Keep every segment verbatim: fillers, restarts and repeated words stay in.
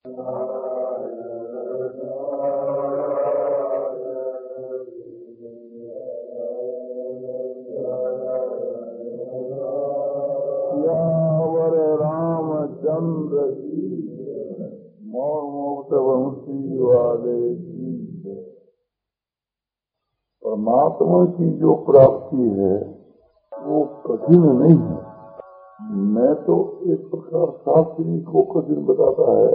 रामचंद्र जी मोर मोक्त वंशी वाले की। परमात्मा की जो प्राप्ति है वो कठिन नहीं है। मैं तो एक प्रकार शास्त्री को कठिन बताता है,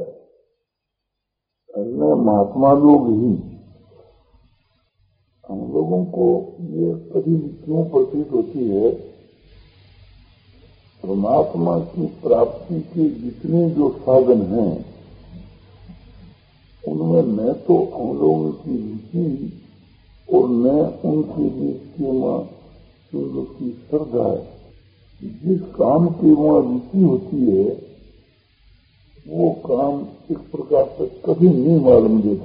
अन्य महात्मा लोग ही। हम लोगों को ये कठिन क्यों प्रतीत होती है? परमात्मा की प्राप्ति के जितने जो साधन हैं उनमें न तो हम लोगों की रुचि और न उनके बीच के मां जो की श्रद्धा है। जिस काम की वहां रुचि होती है वो काम इस प्रकार से कभी नहीं मालूम देता,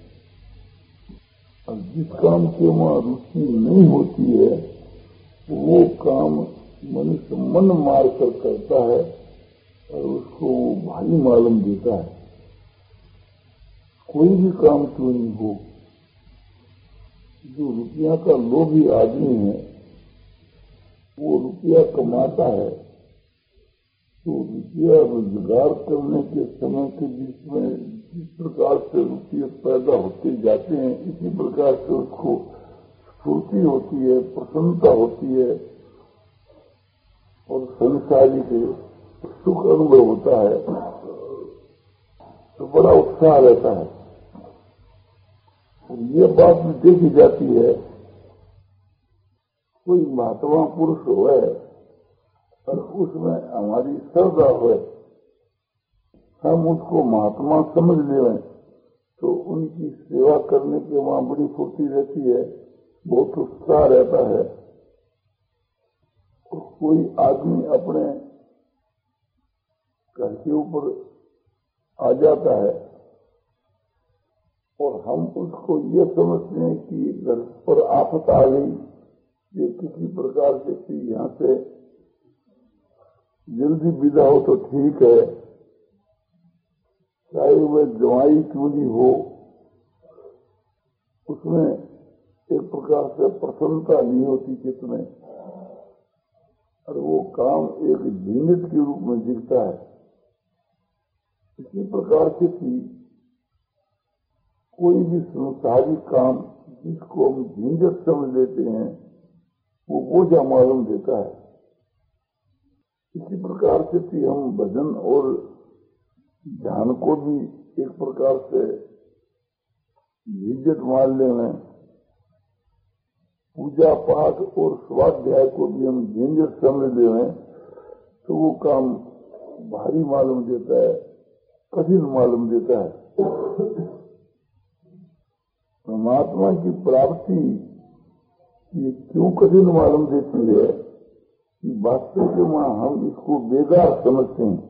और जिस काम की वहां रुचि नहीं होती है वो काम मनुष्य मन मार कर करता है और उसको वो भारी मालूम देता है। कोई भी काम क्यों नहीं हो, जो रुपया का लोभी आदमी है वो रुपया कमाता है तो रुपया रोजगार करने के समय के बीच में जिस प्रकार से रुपये पैदा होते जाते हैं इसी प्रकार से उसको स्फूर्ति होती है, प्रसन्नता होती है और संसारी के सुख अनुभव होता है तो बड़ा उत्साह रहता है। और ये बात भी देखी जाती है, कोई महात्मा पुरुष हो और उसमें हमारी श्रद्धा हो, हम उसको महात्मा समझ लें तो उनकी सेवा करने के वहां बड़ी फुर्ती रहती है, बहुत उत्साह रहता है। और कोई आदमी अपने घर के ऊपर आ जाता है और हम उसको ये समझते हैं कि घर पर आफत आ गई, ये किसी प्रकार से कि यहाँ से जल्दी विदा हो तो ठीक है, चाहे वह जवाई क्यों नहीं हो, उसमें एक प्रकार से प्रसन्नता नहीं होती चित्त में और वो काम एक झंझट के रूप में दिखता है। इसी प्रकार से कि कोई भी संसारी काम जिसको हम झंझट समझ लेते हैं वो बोझा मालूम देता है। इसी प्रकार से कि हम भजन और ध्यान को भी एक प्रकार से झंझट मान लें, पूजा पाठ और स्वाध्याय को भी हम झंझट समझ लें तो वो काम भारी मालूम देता है, कठिन मालूम देता है। परमात्मा की प्राप्ति ये क्यों कठिन मालूम देती है कि वास्तव में हम इसको बेकार समझते हैं।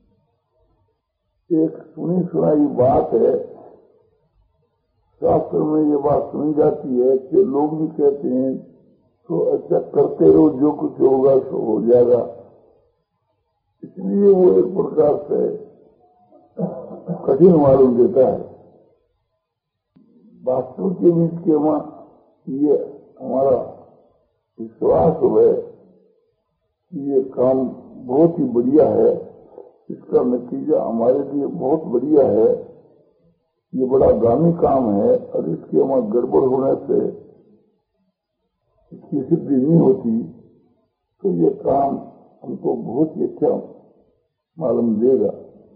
एक सुनी सुनाई बात है, शास्त्र में ये बात सुनी जाती है कि लोग भी कहते हैं तो अच्छा करते रहो, जो कुछ होगा सो हो जाएगा। इसलिए वो एक प्रकार से कठिन मालूम देता है। वास्तव के बीच के वहां ये हमारा विश्वास है कि ये काम बहुत ही बढ़िया है, इसका नतीजा हमारे लिए बहुत बढ़िया है, ये बड़ा गामी काम है और इसके वहां गड़बड़ होने से इसकी सिद्धि नहीं होती तो ये काम हमको बहुत ही अच्छा मालूम देगा।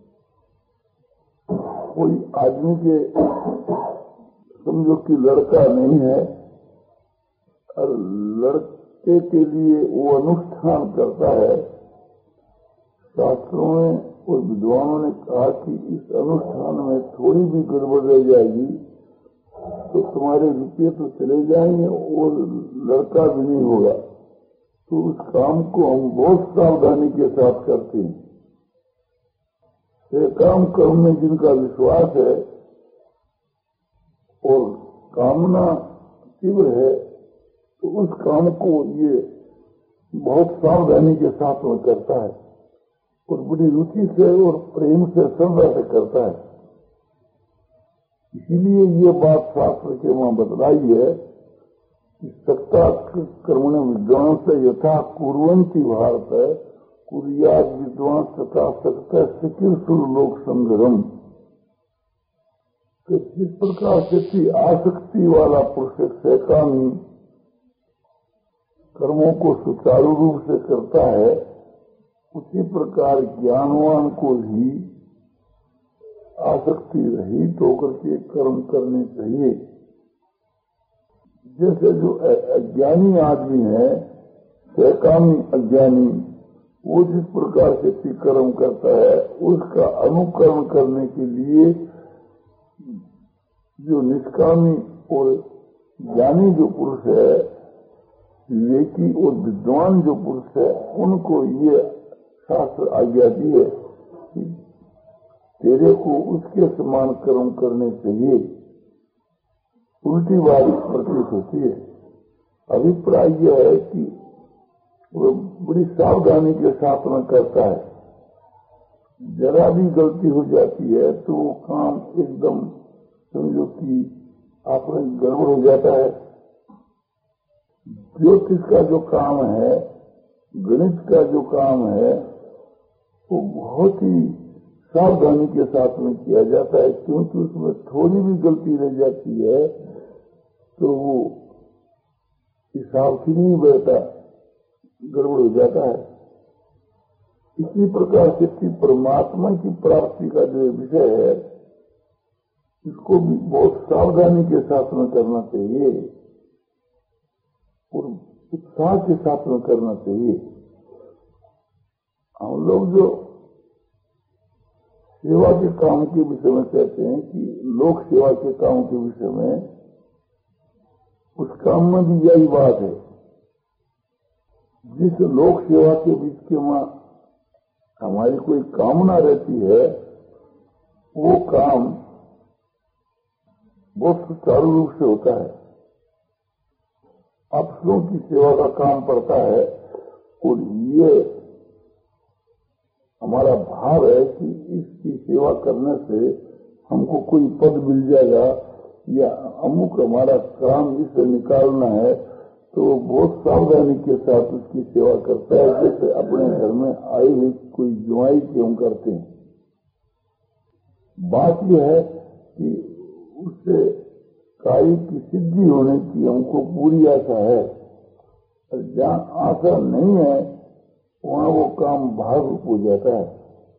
कोई आदमी के समझो कि लड़का नहीं है और लड़के के लिए वो अनुष्ठान करता है, शास्त्रों में और विद्वानों ने कहा कि इस अनुष्ठान में थोड़ी भी गड़बड़ रह जाएगी तो तुम्हारे रुपये तो चले जाएंगे और लड़का भी नहीं होगा। तो उस काम को हम बहुत सावधानी के साथ करते हैं। ये काम कर्म में जिनका विश्वास है और कामना तीव्र है तो उस काम को ये बहुत सावधानी के साथ में करता है और बड़ी रुचि से और प्रेम से श्रद्धा से करता है। इसीलिए ये बात शास्त्र के वहां बतलाई है कि सक्ता कर्मण विद्वान से यथा कुर्वंती भारत कुरियाद विद्वान तथा सक्ता सिकिर लोक संग्रम, कि जिस प्रकार से आसक्ति वाला पुरुष सैकामी कर्मों को सुचारू रूप से करता है, उसी प्रकार ज्ञानवान को ही आसक्ति रहित होकर के कर्म करने चाहिए। जैसे जो अज्ञानी आदमी है, सैकामी अज्ञानी, वो जिस प्रकार से कर्म करता है उसका अनुकरण करने के लिए जो निष्कामी और ज्ञानी जो पुरुष है, विवेकी और विद्वान जो पुरुष है, उनको ये शास्त्र आज्ञा दी है कि तेरे को उसके समान कर्म करने चाहिए। उल्टी बात प्रतीत होती है। अभिप्राय यह है कि वो बड़ी सावधानी के साथ में करता है, जरा भी गलती हो जाती है तो वो काम एकदम समझो कि आपने गड़बड़ हो जाता है। ज्योतिष का जो काम है, गणित का जो काम है, वो बहुत ही सावधानी के साथ में किया जाता है, क्योंकि उसमें थोड़ी भी गलती रह जाती है तो वो हिसाब से नहीं बैठता, गड़बड़ हो जाता है। इसी प्रकार से परमात्मा की प्राप्ति का जो विषय है, इसको भी बहुत सावधानी के साथ में करना चाहिए और उत्साह के साथ में करना चाहिए। हम लोग जो सेवा के काम के विषय में कहते हैं कि लोक सेवा के काम के विषय में, उस काम में भी यही बात है। जिस लोक सेवा के बीच के वहां हमारी कोई कामना रहती है, वो काम बहुत सुचारू रूप से होता है। अफसरों की सेवा का काम पड़ता है और ये हमारा भाव है कि इसकी सेवा करने से हमको कोई पद मिल जाएगा या अमुक हमारा काम जिसे निकालना है, तो बहुत सावधानी के साथ उसकी सेवा करता है, जैसे अपने घर में आई हुई कोई जुआई की हम करते हैं। बात यह है कि उससे कार्य की सिद्धि होने की हमको पूरी आशा है, और जहाँ आशा नहीं है वहाँ वो काम भाग रूप हो जाता है।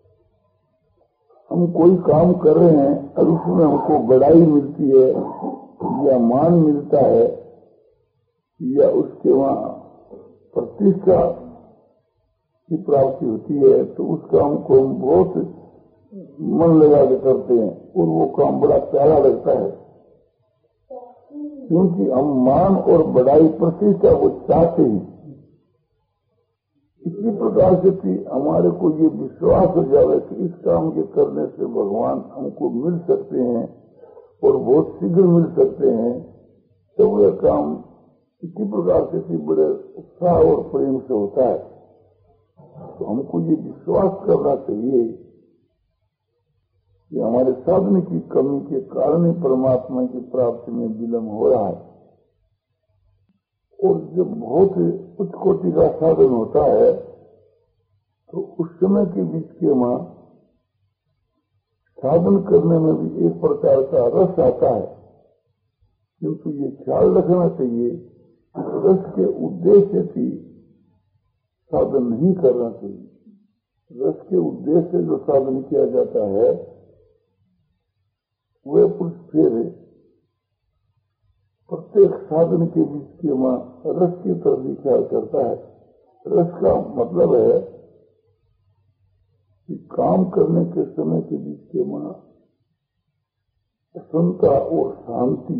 हम कोई काम कर रहे हैं और उसमें हमको बड़ाई मिलती है या मान मिलता है या उसके वहाँ प्रतिष्ठा की प्राप्ति होती है, तो उस काम को हम बहुत मन लगा के करते हैं और वो काम बड़ा प्यारा लगता है, क्योंकि हम मान और बड़ाई प्रतिष्ठा को चाहते हैं। इसी प्रकार से कि हमारे को ये विश्वास हो जाए कि इस काम के करने से भगवान हमको मिल सकते हैं और बहुत शीघ्र मिल सकते हैं, तो वह काम इसी प्रकार से कि बड़े उत्साह और प्रेम से होता है। तो हमको ये विश्वास करना चाहिए कि हमारे साधन की कमी के कारण ही परमात्मा की प्राप्ति में विलम्ब हो रहा है। और जब बहुत उच्च कोटि का साधन होता है तो उस समय के बीच के वहां साधन करने में भी एक प्रकार का रस आता है, किंतु ये ख्याल रखना चाहिए कि रस के उद्देश्य से साधन नहीं करना चाहिए। रस के उद्देश्य से जो साधन किया जाता है वह पुरुष फिर प्रत्येक साधन के बीच के वहां रस की तरफ भी ख्याल करता है। रस का मतलब है कि काम करने के समय के बीच के वहां प्रसन्नता और शांति,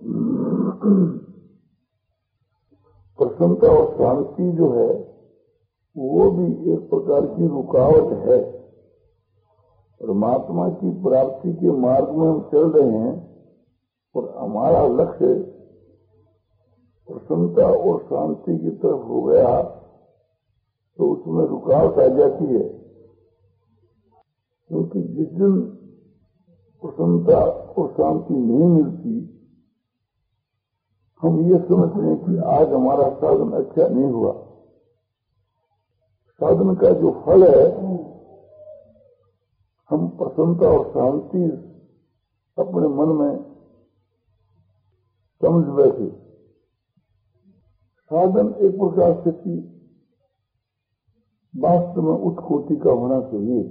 प्रसन्नता और शांति जो है वो भी एक प्रकार की रुकावट है। परमात्मा की प्राप्ति के मार्ग में हम चल रहे हैं और हमारा लक्ष्य प्रसन्नता और शांति की तरफ हो गया तो उसमें रुकावट आ जाती है, क्योंकि जिस दिन प्रसन्नता और शांति नहीं मिलती, हम ये समझते हैं कि आज हमारा साधन अच्छा नहीं हुआ। साधन का जो फल है, हम प्रसन्नता और शांति अपने मन में समझ बैठे। साधन एक प्रकार से कि वास्तव में उच्च कोटि का होना चाहिए।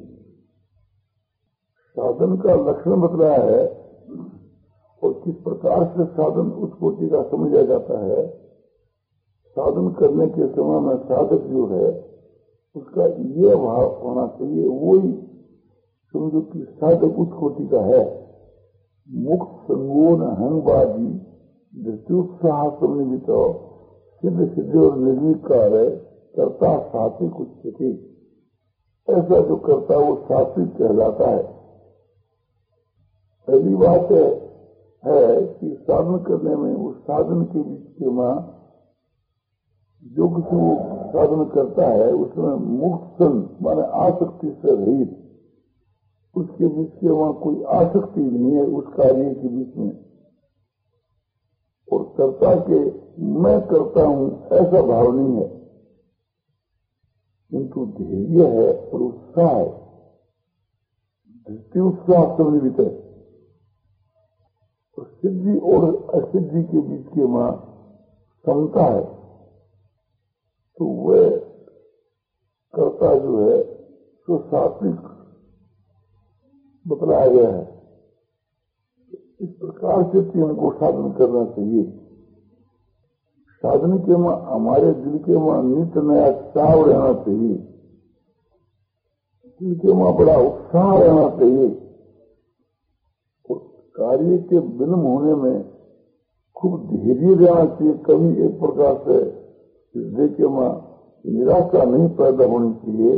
साधन का लक्षण बतलाया है और किस प्रकार से साधन उच्च कोटि का समझा जाता है। साधन करने के समय में साधक जो है उसका ये भाव होना चाहिए, वही समझो कि साधक उच्च कोटि का है। मुक्त संगोन हंगबाजी दृष्टुत्साह समन्वित सिद्ध सिद्ध और निर्विकार कर्ता सात्विक उच्चते। ऐसा जो करता है वो सात्विक कहलाता है। पहली बात है, है कि साधन करने में उस साधन के बीच के मां जो किसी वो साधन करता है उसमें मुक्त सन माने आसक्ति से रहित, उसके बीच के वहां कोई आसक्ति नहीं है उस कार्य के बीच में। और कर्ता के मैं करता हूं ऐसा भाव नहीं है, किंतु धैर्य है और उत्साह है, धृति उत्साह समन्वित है। तो सिद्धि और असिद्धि के बीच के मां समता है, तो वह कर्ता जो है तो सात्विक बतलाया गया है। इस प्रकार से हमको साधन करना चाहिए। साधन के मां हमारे दिल के मां नित्य नया चाव रहना चाहिए, दिल के मां बड़ा उत्साह रहना चाहिए। और कार्य के विलम्ब होने में खूब धैर्य रहना चाहिए। कभी एक प्रकार से हृदय के मां निराशा नहीं पैदा होनी चाहिए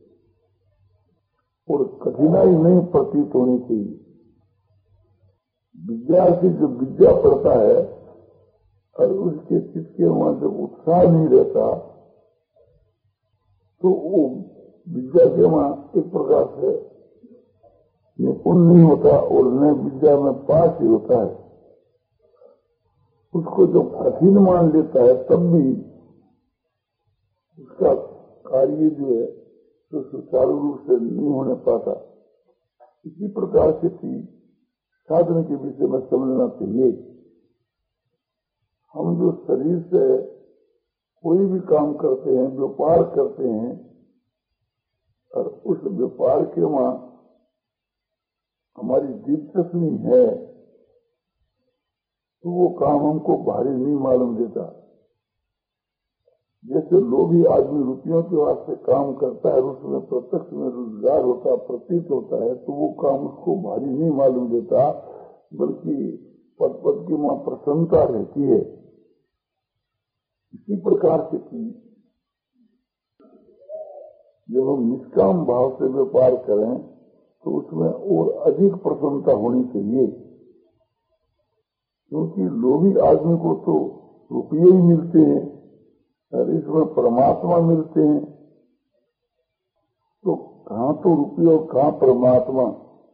और कठिनाई नहीं प्रतीत होनी चाहिए। विद्यार्थी जो विद्या पढ़ता है और उसके चित्त के वहां जब उत्साह नहीं रहता तो वो विद्या के वहां एक प्रकार से निपुण नहीं होता और न विद्या में पास ही होता है। उसको जब कठिन मान लेता है तब भी उसका कार्य जो है तो सुचारू रूप से नहीं होने पाता। इसी प्रकार से थी साधन के विषय में समझना चाहिए। हम जो शरीर से कोई भी काम करते हैं, व्यापार करते हैं और उस व्यापार के वहां हमारी दिलचस्पी है तो वो काम हमको भारी नहीं मालूम देता। जैसे लोभी आदमी रुपयों के वास्ते काम करता है, उसमें प्रत्यक्ष में रोजगार होता प्रतीत होता है तो वो काम उसको भारी नहीं मालूम देता, बल्कि पद पद की वहां प्रसन्नता रहती है। इसी प्रकार से की जब हम निष्काम भाव से व्यापार करें तो उसमें और अधिक प्रसन्नता होनी चाहिए, क्योंकि लोभी आदमी को तो रुपये ही मिलते हैं और इसमें परमात्मा मिलते हैं, तो कहाँ तो रुपये और कहाँ परमात्मा।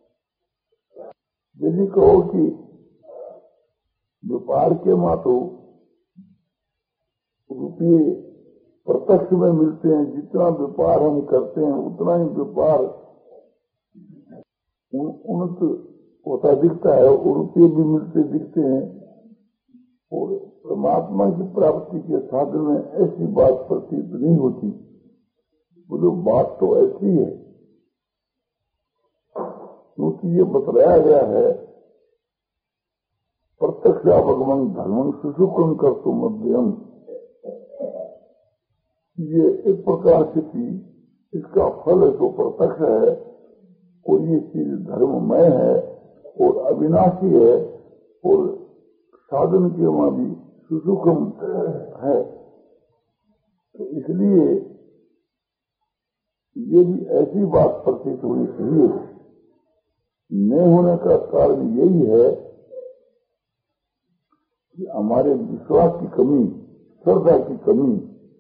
यदि कहो कि व्यापार के मां तो रुपये प्रत्यक्ष में मिलते हैं, जितना व्यापार हम करते हैं उतना ही व्यापार उन्नत होता दिखता है और रुपये भी मिलते दिखते हैं। और परमात्मा की प्राप्ति के साधन में ऐसी बात प्रतीत नहीं होती। बोलो बात तो ऐसी है, क्योंकि ये बतलाया गया है प्रत्यक्षावगमन धर्मं सुसुखं कर्तुम मध्यम। ये एक प्रकार से थी, इसका फल है तो प्रत्यक्ष है और ये चीज धर्ममय है और अविनाशी है और साधन के वहां भी सुसुखम है। तो इसलिए ये भी ऐसी बात प्रतीत होनी चाहिए। न होने का कारण यही है कि हमारे विश्वास की कमी, श्रद्धा की कमी,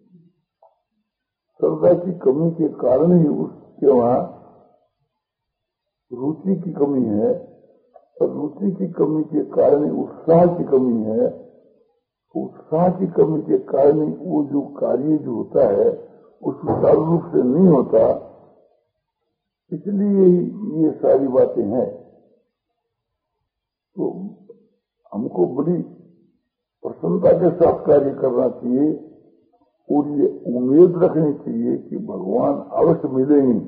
श्रद्धा की कमी के कारण ही उसके वहां रुचि की कमी है रुचि की कमी के कारण उत्साह की कमी है। उत्साह की कमी के कारण वो जो कार्य जो होता है वो सुचारू रूप से नहीं होता, इसलिए ये सारी बातें हैं। तो हमको बड़ी प्रसन्नता के साथ कार्य करना चाहिए और ये उम्मीद रखनी चाहिए कि भगवान अवश्य मिलेंगे,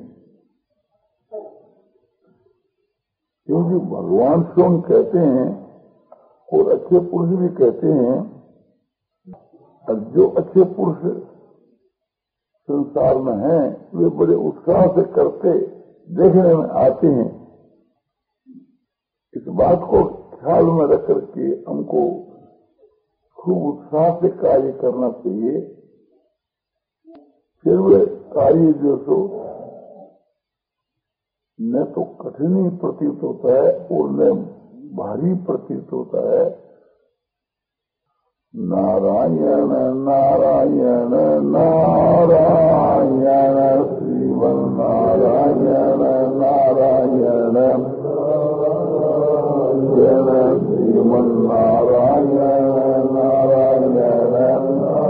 क्योंकि भगवान स्वयं कहते हैं और अच्छे पुरुष भी कहते हैं, और जो अच्छे पुरुष संसार में हैं वे बड़े उत्साह से करते देखने में आते हैं। इस बात को ख्याल में रख करके हमको खूब उत्साह से कार्य करना चाहिए। फिर वे कार्य जो सो न तो कठिन ही प्रतीत होता है और न भारी प्रतीत होता है। नारायण नारायण नारायण श्रीमन नारायण नारायण नारायण श्रीमन नारायण नारायण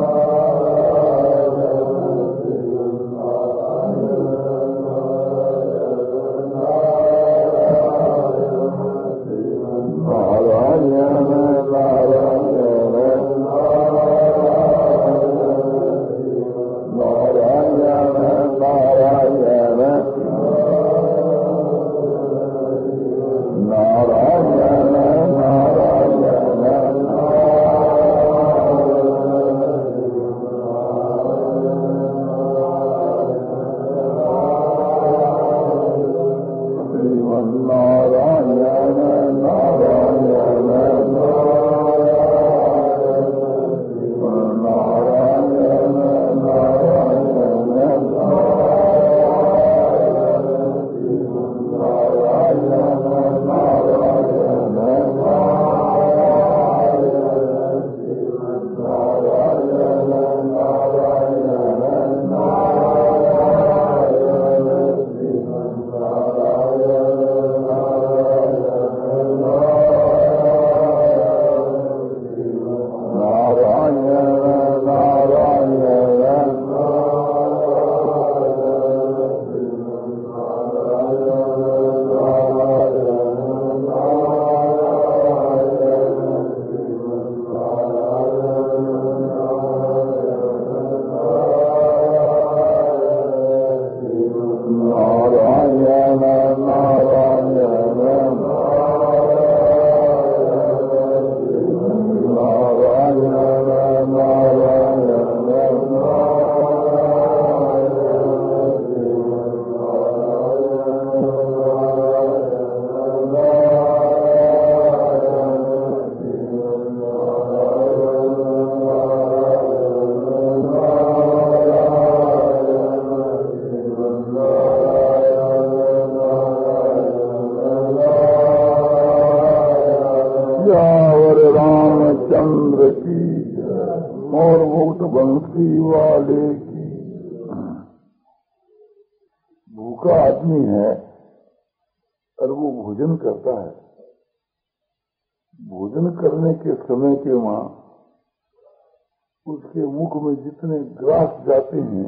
बंसी वाले की। भूखा आदमी है और वो भोजन करता है। भोजन करने के समय के वहां उसके मुख में जितने ग्रास जाते हैं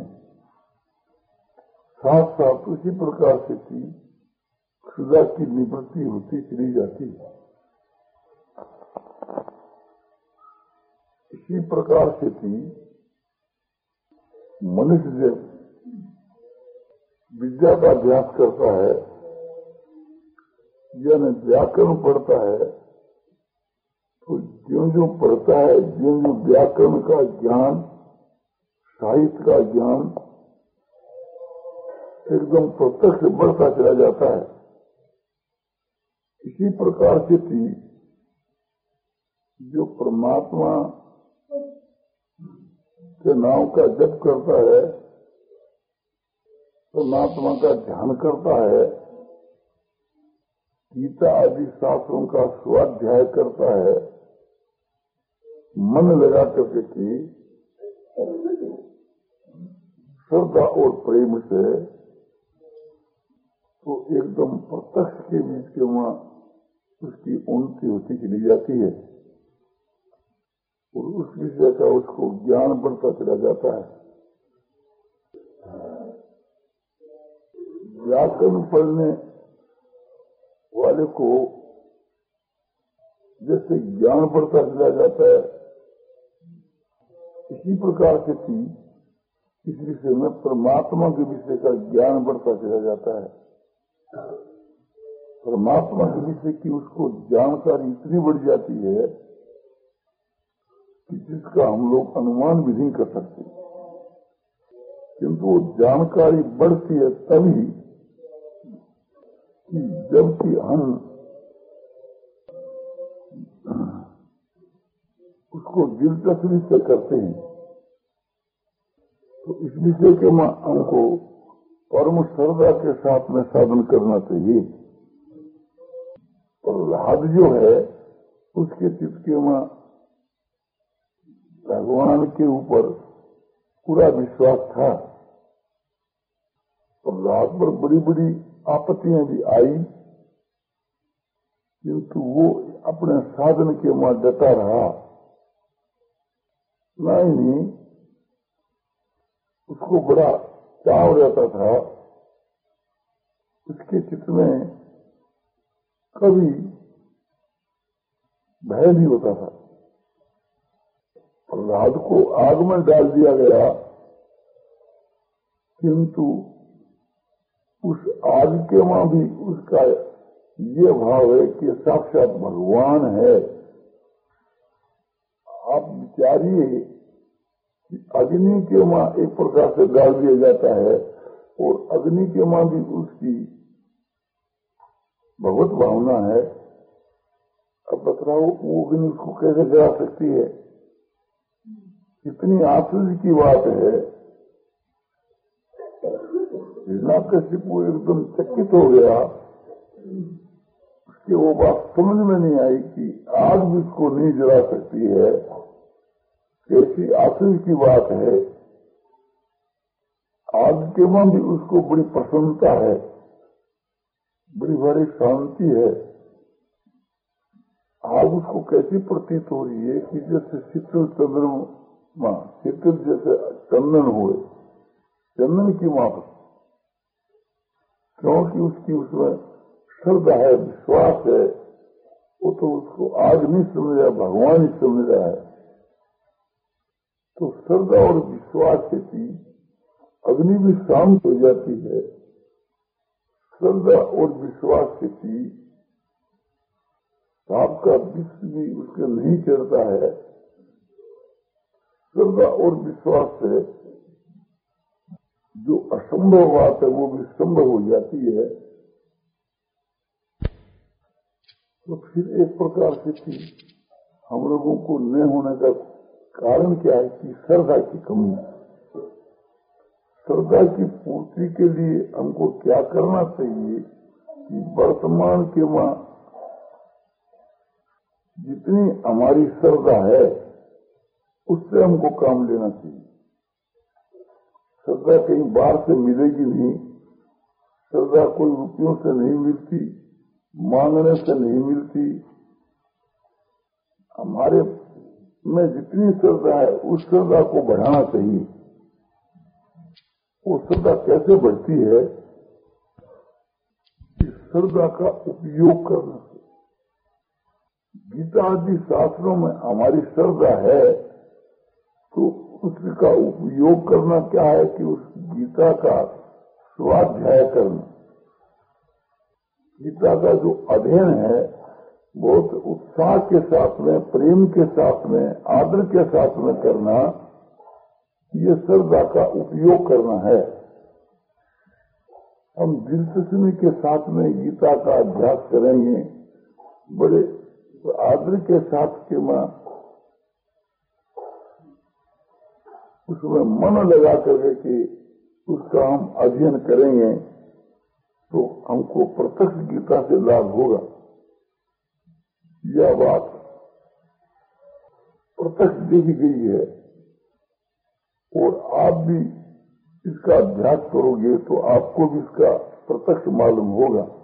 साथ साथ उसी प्रकार से की क्षुधा की निवृत्ति होती चली जाती है। इसी प्रकार से थी मनुष्य जब विद्या का अभ्यास करता है यानी व्याकरण पढ़ता है तो ज्यों ज्यों पढ़ता है ज्यों ज्यों व्याकरण का ज्ञान साहित्य का ज्ञान एकदम प्रत्यक्ष बढ़ता चला जाता है। इसी प्रकार से थी जो परमात्मा के नाम का जप करता है, परमात्मा का ध्यान करता है, गीता आदि शास्त्रों का स्वाध्याय करता है, मन लगा करके की श्रद्धा और प्रेम से, तो एकदम प्रत्यक्ष के बीच के वहां उसकी उन्नति होती चली जाती है और उस विषय का उसको ज्ञान बढ़ता चला जाता है। व्याकरण पढ़ने वाले को जैसे ज्ञान बढ़ता चला जाता है, इसी प्रकार से थी इस विषय में परमात्मा के विषय का ज्ञान बढ़ता चला जाता है। परमात्मा के विषय की उसको जानकारी इतनी बढ़ जाती है कि जिसका हम लोग अनुमान भी नहीं कर सकते, किंतु वो जानकारी बढ़ती है तभी कि जबकि हम उसको दिलचस्पी से करते हैं। तो इस विषय के हमको परम श्रद्धा के साथ में साधन करना चाहिए। प्रहलाद जो है उसके चित्त में भगवान के ऊपर पूरा विश्वास था। प्रहलाद पर बड़ी बड़ी आपत्तियां भी आई, किंतु वो अपने साधन के वहां डटा रहा। नहीं, उसको बड़ा चाव रहता था, उसके चित्त में कभी भय नहीं होता था। प्रहलाद को आग में डाल दिया गया, किंतु उस आग के वहां भी उसका ये भाव है कि साक्षात भगवान है। आप विचारिए कि अग्नि के वहां एक प्रकार से डाल दिया जाता है और अग्नि के वहां भी उसकी भगवत भावना है। अब बताओ वो अग्नि उसको कैसे जला सकती है? इतनी आश्चर्य की बात है। हिरण्यकशिपु एकदम चकित हो गया, उसकी वो बात समझ में नहीं आई कि आग भी उसको नहीं जला सकती है। कैसी आश्चर्य की बात है। आग के वहां भी उसको बड़ी प्रसन्नता है, बड़ी बड़ी शांति है। आग उसको कैसी प्रतीत हो रही है कि जैसे शीतल चंद्रमा, शीतल जैसे चंदन हुए, चंदन की माप, क्योंकि उसकी उसमें श्रद्धा है, विश्वास है। वो तो उसको आग नहीं समझ रहा, भगवान ही समझ रहा है। तो श्रद्धा और विश्वास से थी अग्नि भी शांत हो जाती है। श्रद्धा और विश्वास से थी सांप का विष भी उसके नहीं चढ़ता है। श्रद्धा और विश्वास से जो असंभव बात है वो भी संभव हो जाती है। तो फिर एक प्रकार से थी हम लोगों को न होने का कारण क्या है कि श्रद्धा की कमी। श्रद्धा की पूर्ति के लिए हमको क्या करना चाहिए कि वर्तमान के वहां जितनी हमारी श्रद्धा है उससे हमको काम लेना चाहिए। श्रद्धा कहीं बाहर से मिलेगी नहीं, श्रद्धा कोई रुपयों से नहीं मिलती, मांगने से नहीं मिलती। हमारे में जितनी श्रद्धा है उस श्रद्धा को बढ़ाना चाहिए। वो श्रद्धा कैसे बढ़ती है? इस श्रद्धा का उपयोग करने से। गीता आदि शास्त्रों में हमारी श्रद्धा है तो उसका उपयोग करना क्या है कि उस गीता का स्वाध्याय करना। गीता का जो अध्ययन है बहुत उत्साह के साथ में, प्रेम के साथ में, आदर के साथ में करना, ये श्रद्धा का उपयोग करना है। हम दिलचस्पी के साथ में गीता का अभ्यास करेंगे, बड़े आदर के साथ के मां उसमें मन लगा करके कि उसका हम अध्ययन करेंगे तो हमको प्रत्यक्ष गीता से लाभ होगा। यह बात प्रत्यक्ष देखी गई है और आप भी इसका अभ्यास करोगे तो आपको भी इसका प्रत्यक्ष मालूम होगा।